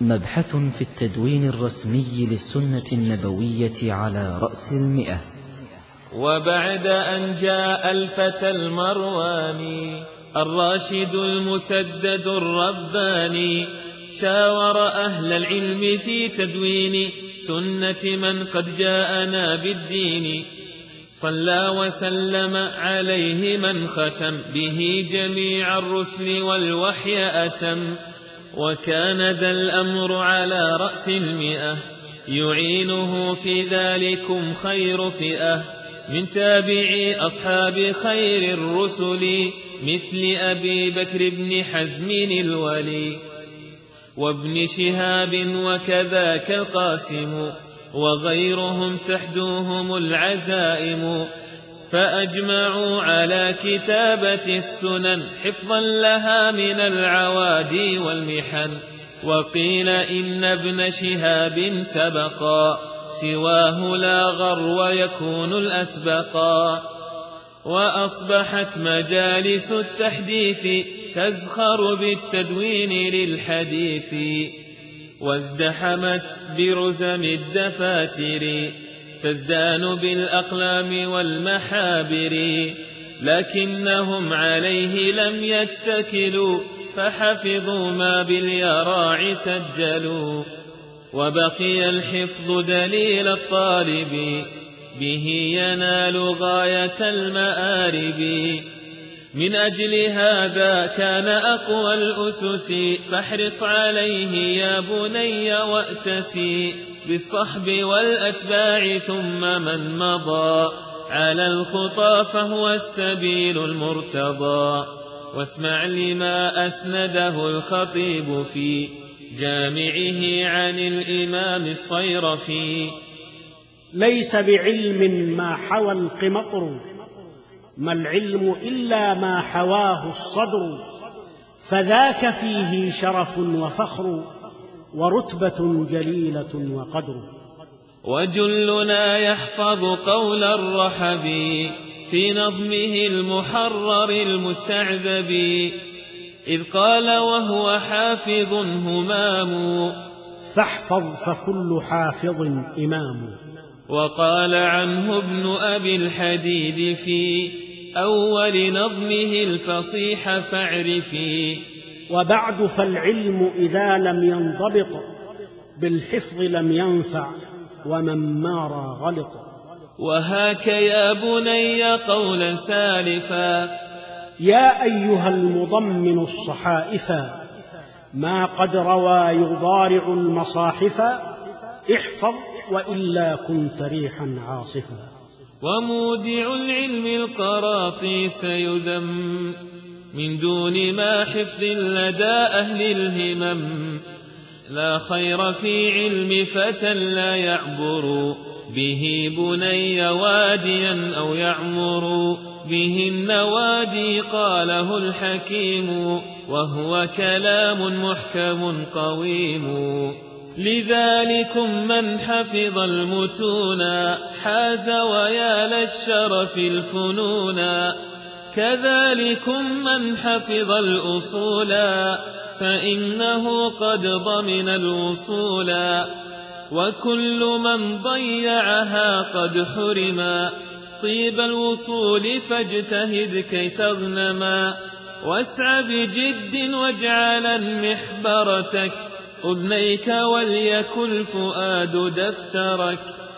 مبحث في التدوين الرسمي للسنة النبوية على رأس 100. وبعد أن جاء الفتى المرواني الراشد المسدد الرباني شاور أهل العلم في تدوين سنة من قد جاءنا بالدين، صلى وسلم عليه من ختم به جميع الرسل والوحي أتم، وكان ذا الأمر على رأس 100 يعينه في ذلكم خير فئة من تابعي أصحاب خير الرسل مثل أبي بكر بن حزم الولي وابن شهاب وكذاك القاسم وغيرهم تحدوهم العزائم، فأجمعوا على كتابة السنن حفظا لها من العوادي والمحن. وقيل إن ابن شهاب سبقا سواه لا غر ويكون الأسبقا، وأصبحت مجالس التحديث تزخر بالتدوين للحديث، وازدحمت برزم الدفاتر تزدان بالأقلام والمحابر، لكنهم عليه لم يتكلوا فحفظوا ما باليراع سجلوا، وبقي الحفظ دليل الطالب به ينال غاية المآرب. من أجل هذا كان أقوى الأسس فاحرص عليه يا بني وأتسي بالصحب والأتباع ثم من مضى على الخطى فهو السبيل المرتضى. واسمع لما أسنده الخطيب في جامعه عن الإمام الصيرفي: ليس بعلم ما حوى القمطر، ما العلم إلا ما حواه الصدر، فذاك فيه شرف وفخر ورتبة جليلة وقدر. وجلنا يحفظ قول الرحب في نظمه المحرر المستعذب، إذ قال وهو حافظ همام فاحفظ فكل حافظ إمام. وقال عنه ابن أبي الحديد في أول نظمه الفصيح فاعرفي: وبعد فالعلم إذا لم ينضبط بالحفظ لم ينفع ومن مارى غلط. وهاك يا بني قولا سالفا: يا أيها المضمن الصحائفا، ما قد روى يضارع المصاحف، احفظ وإلا كنت ريحا عاصفا. ومودع العلم القراطيس يذم من دون ما حفظ لدى أهل الهمم، لا خير في علم فتى لا يعبر به بني واديا أو يعمر به النوادي، قاله الحكيم وهو كلام محكم قويم. لذلكم من حفظ المتونا حاز ويا للشرف الفنونا، كذلكم من حفظ الأصولا فإنه قد ضمن الوصولا، وكل من ضيعها قد حرما طيب الوصول، فاجتهد كي تغنما، واسع بجد واجعلا محبرتك أذنيك وليكن الفؤاد دفترك.